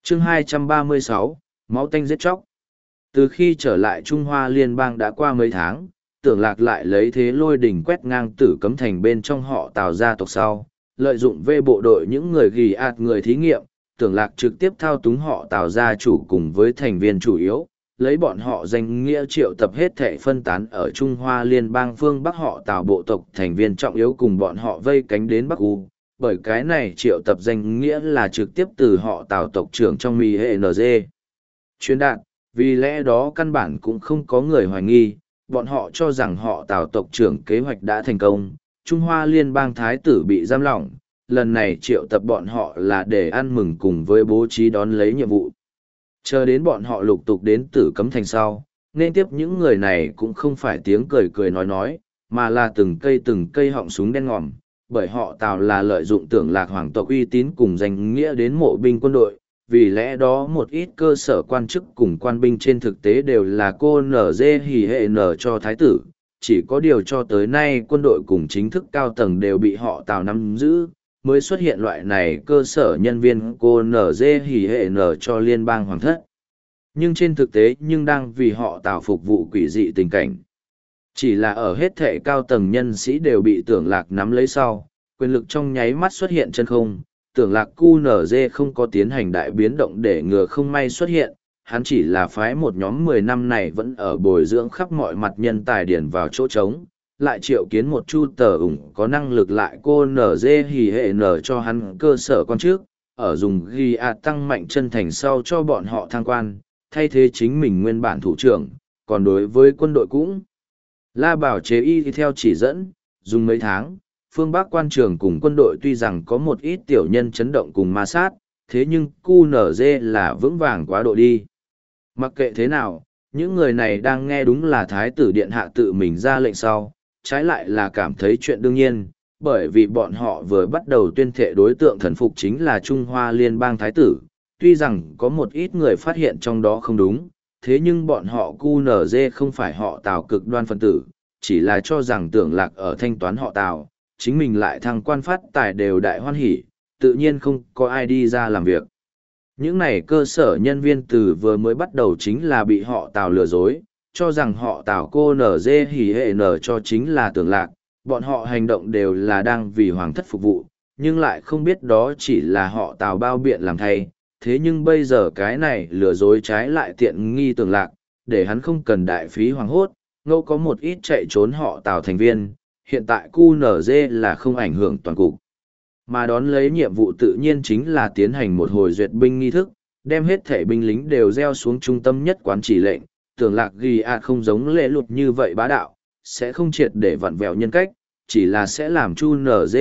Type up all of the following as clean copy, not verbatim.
Chương 236, máu tanh giết chóc. Từ khi trở lại Trung Hoa Liên bang đã qua mấy tháng, Tưởng Lạc lại lấy thế lôi đỉnh quét ngang Tử Cấm Thành bên trong họ Tào gia tộc sau, lợi dụng về bộ đội những người ghi ạt người thí nghiệm, Tưởng Lạc trực tiếp thao túng họ Tào gia chủ cùng với thành viên chủ yếu, lấy bọn họ danh nghĩa triệu tập hết thảy phân tán ở Trung Hoa Liên bang phương Bắc họ Tào bộ tộc thành viên trọng yếu cùng bọn họ vây cánh đến Bắc U. Bởi cái này triệu tập danh nghĩa là trực tiếp từ họ Tào tộc trưởng trong MING truyền đạt, vì lẽ đó căn bản cũng không có người hoài nghi, bọn họ cho rằng họ Tào tộc trưởng kế hoạch đã thành công, Trung Hoa Liên bang thái tử bị giam lỏng, lần này triệu tập bọn họ là để ăn mừng cùng với bố trí đón lấy nhiệm vụ. Chờ đến bọn họ lục tục đến Tử Cấm Thành sau, nên tiếp những người này cũng không phải tiếng cười cười nói, mà là từng cây họng súng đen ngòm, bởi họ Tào là lợi dụng Tưởng Lạc hoàng tộc uy tín cùng danh nghĩa đến mộ binh quân đội, vì lẽ đó một ít cơ sở quan chức cùng quan binh trên thực tế đều là cô NG hỉ hệ nở cho thái tử, chỉ có điều cho tới nay quân đội cùng chính thức cao tầng đều bị họ Tào nắm giữ, mới xuất hiện loại này cơ sở nhân viên cô NG hỉ hệ nở cho liên bang hoàng thất. Nhưng trên thực tế nhưng đang vì họ Tào phục vụ quỷ dị tình cảnh. Chỉ là ở hết thể cao tầng nhân sĩ đều bị Tưởng Lạc nắm lấy sau, quyền lực trong nháy mắt xuất hiện chân không, Tưởng Lạc QNZ không có tiến hành đại biến động để ngừa không may xuất hiện, hắn chỉ là phái một nhóm 10 năm này vẫn ở bồi dưỡng khắp mọi mặt nhân tài điển vào chỗ trống, lại triệu kiến một chu tờ ủng có năng lực lại cô NG hỉ hệ nở cho hắn cơ sở con trước, ở dùng ghi tăng mạnh chân thành sau cho bọn họ thăng quan, thay thế chính mình nguyên bản thủ trưởng, còn đối với quân đội cũng la bảo chế y theo chỉ dẫn, dùng mấy tháng, phương Bắc quan trường cùng quân đội tuy rằng có một ít tiểu nhân chấn động cùng ma sát, thế nhưng QNZ là vững vàng quá độ đi. Mặc kệ thế nào, những người này đang nghe đúng là Thái tử Điện Hạ tự mình ra lệnh sau, trái lại là cảm thấy chuyện đương nhiên, bởi vì bọn họ vừa bắt đầu tuyên thệ đối tượng thần phục chính là Trung Hoa Liên bang Thái tử, tuy rằng có một ít người phát hiện trong đó không đúng, thế nhưng bọn họ QNZ không phải họ Tào cực đoan phân tử, chỉ là cho rằng Tưởng Lạc ở thanh toán họ Tào, chính mình lại thăng quan phát tài đều đại hoan hỉ, tự nhiên không có ai đi ra làm việc. Những này cơ sở nhân viên từ vừa mới bắt đầu chính là bị họ Tào lừa dối, cho rằng họ Tào cô NG hỉ hệ nở cho chính là Tưởng Lạc, bọn họ hành động đều là đang vì hoàng thất phục vụ, nhưng lại không biết đó chỉ là họ Tào bao biện làm thay. Thế nhưng bây giờ cái này lừa dối trái lại tiện nghi Tưởng Lạc, để hắn không cần đại phí hoàng hốt, ngẫu có một ít chạy trốn họ Tào thành viên, hiện tại QNZ là không ảnh hưởng toàn cục. Mà đón lấy nhiệm vụ tự nhiên chính là tiến hành một hồi duyệt binh nghi thức, đem hết thể binh lính đều gieo xuống trung tâm nhất quán chỉ lệnh, Tưởng Lạc ghi không giống lệ lụt như vậy bá đạo, sẽ không triệt để vặn vẹo nhân cách, chỉ là sẽ làm chu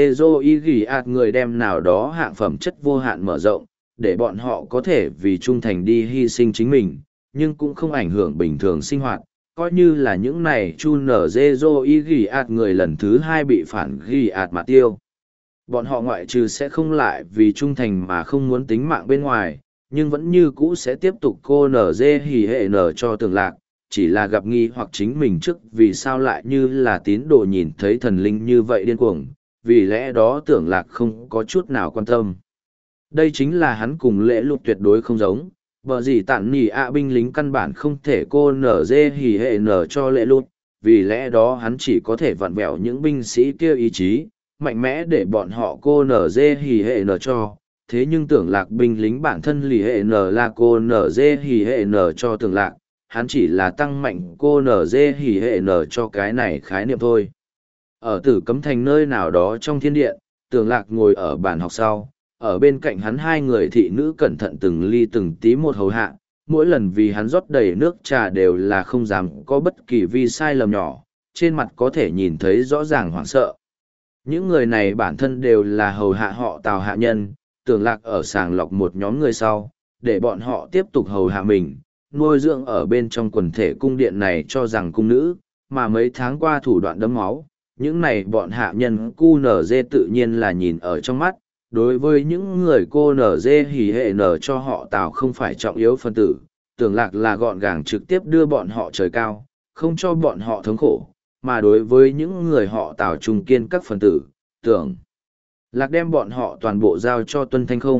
NG ghi người đem nào đó hạng phẩm chất vô hạn mở rộng, để bọn họ có thể vì trung thành đi hy sinh chính mình, nhưng cũng không ảnh hưởng bình thường sinh hoạt, coi như là những này chu ghi người lần thứ 2 bị phản ghi mà tiêu. Bọn họ ngoại trừ sẽ không lại vì trung thành mà không muốn tính mạng bên ngoài, nhưng vẫn như cũ sẽ tiếp tục cô hỉ hệ nở cho Tưởng Lạc, chỉ là gặp nghi hoặc chính mình trước vì sao lại như là tín đồ nhìn thấy thần linh như vậy điên cuồng, vì lẽ đó Tưởng Lạc không có chút nào quan tâm. Đây chính là hắn cùng lễ lục tuyệt đối không giống, bởi gì tản nỉ binh lính căn bản không thể cô hỉ hệ nở cho lễ lục, vì lẽ đó hắn chỉ có thể vặn vẹo những binh sĩ kia ý chí, mạnh mẽ để bọn họ cô hỉ hệ nở cho. Thế nhưng Tưởng Lạc binh lính bản thân lì hệ nở là cô hỉ hệ nở cho Tưởng Lạc, hắn chỉ là tăng mạnh cô hỉ hệ nở cho cái này khái niệm thôi. Ở Tử Cấm Thành nơi nào đó trong thiên điện, Tưởng Lạc ngồi ở bàn học sau, ở bên cạnh hắn 2 người thị nữ cẩn thận từng ly từng tí một hầu hạ, mỗi lần vì hắn rót đầy nước trà đều là không dám có bất kỳ vi sai lầm nhỏ, trên mặt có thể nhìn thấy rõ ràng hoảng sợ. Những người này bản thân đều là hầu hạ họ Tào hạ nhân, Tưởng Lạc ở sàng lọc một nhóm người sau, để bọn họ tiếp tục hầu hạ mình, nuôi dưỡng ở bên trong quần thể cung điện này cho rằng cung nữ, mà mấy tháng qua thủ đoạn đẫm máu, những này bọn hạ nhân QNZ tự nhiên là nhìn ở trong mắt, đối với những người cô NG hỉ hệ nở cho họ Tào không phải trọng yếu phân tử, Tưởng Lạc là gọn gàng trực tiếp đưa bọn họ trời cao, không cho bọn họ thống khổ, mà đối với những người họ Tào trung kiên các phân tử, Tưởng Lạc đem bọn họ toàn bộ giao cho Tuân Thanh Không,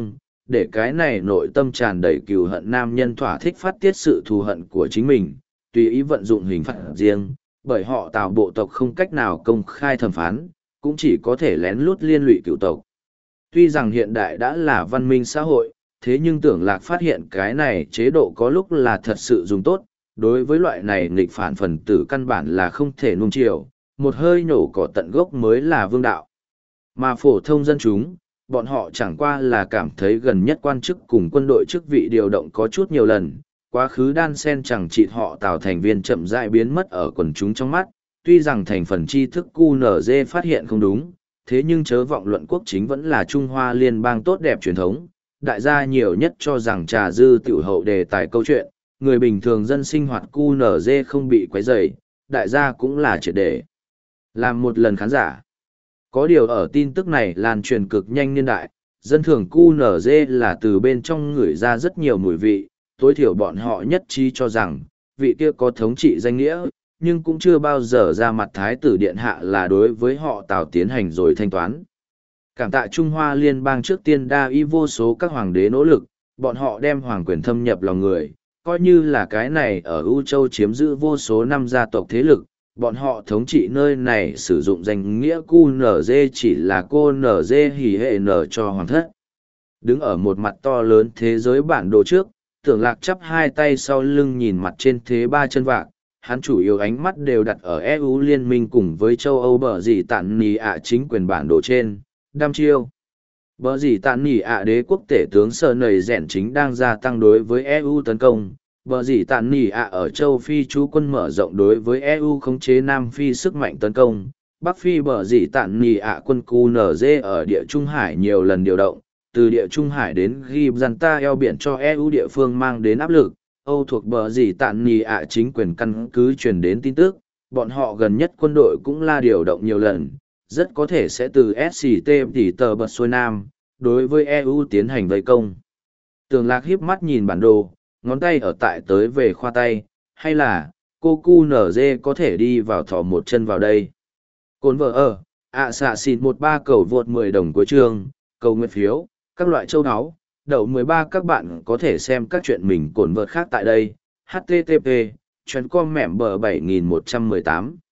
để cái này nội tâm tràn đầy cừu hận nam nhân thỏa thích phát tiết sự thù hận của chính mình, tùy ý vận dụng hình phạt riêng, bởi họ Tào bộ tộc không cách nào công khai thẩm phán, cũng chỉ có thể lén lút liên lụy cựu tộc. Tuy rằng hiện đại đã là văn minh xã hội, thế nhưng Tưởng Lạc phát hiện cái này chế độ có lúc là thật sự dùng tốt, đối với loại này nghịch phản phần tử căn bản là không thể nuông chiều, một hơi nổ cỏ tận gốc mới là vương đạo. Mà phổ thông dân chúng, bọn họ chẳng qua là cảm thấy gần nhất quan chức cùng quân đội chức vị điều động có chút nhiều lần, quá khứ đan sen chẳng chịt họ Tào thành viên chậm rãi biến mất ở quần chúng trong mắt, tuy rằng thành phần tri thức QNZ phát hiện không đúng, thế nhưng chớ vọng luận quốc chính vẫn là Trung Hoa liên bang tốt đẹp truyền thống, đại gia nhiều nhất cho rằng trà dư tiểu hậu đề tài câu chuyện, người bình thường dân sinh hoạt QNZ không bị quấy rầy, đại gia cũng là triệt để làm một lần khán giả. Có điều ở tin tức này lan truyền cực nhanh niên đại, dân thường QNZ là từ bên trong ngửi ra rất nhiều mùi vị, tối thiểu bọn họ nhất trí cho rằng, vị kia có thống trị danh nghĩa, nhưng cũng chưa bao giờ ra mặt thái tử điện hạ là đối với họ Tào tiến hành rồi thanh toán. Cảm tạ Trung Hoa liên bang trước tiên đa y vô số các hoàng đế nỗ lực, bọn họ đem hoàng quyền thâm nhập lòng người, coi như là cái này ở U Châu chiếm giữ vô số năm gia tộc thế lực, bọn họ thống trị nơi này sử dụng danh nghĩa QNZ chỉ là cô NZ hỉ hệ nở cho hoàng thất. Đứng ở một mặt to lớn thế giới bản đồ trước, Tưởng Lạc chắp hai tay sau lưng nhìn mặt trên thế ba chân vạc, hắn chủ yếu ánh mắt đều đặt ở EU liên minh cùng với châu Âu bờ gì tản nì ạ chính quyền bản đồ trên, đăm chiêu. Bờ gì tản nì ạ đế quốc tể tướng Sơ Nầy Rèn chính đang gia tăng đối với EU tấn công, bờ gì tản nì ạ ở châu Phi chú quân mở rộng đối với EU khống chế Nam Phi sức mạnh tấn công, Bắc Phi bờ gì tản nì ạ quân QNZ ở địa Trung Hải nhiều lần điều động, từ địa Trung Hải đến Gibraltar eo biển cho EU địa phương mang đến áp lực. Âu thuộc bờ gì tản nì ạ chính quyền căn cứ truyền đến tin tức, bọn họ gần nhất quân đội cũng la điều động nhiều lần, rất có thể sẽ từ SCT tỉ tờ bật xuôi Nam, đối với EU tiến hành vây công. Tưởng Lạc hiếp mắt nhìn bản đồ, ngón tay ở tại tới về khoa tay, hay là, cô QNZ có thể đi vào thỏ một chân vào đây. Cồn vợ ở, xạ xịn 13 cầu vượt 10 đồng cuối chương, cầu nguyện phiếu, các loại châu áo. Đậu 13 các bạn có thể xem các chuyện mình cồn vợt khác tại đây. http://com mẻm bờ 7118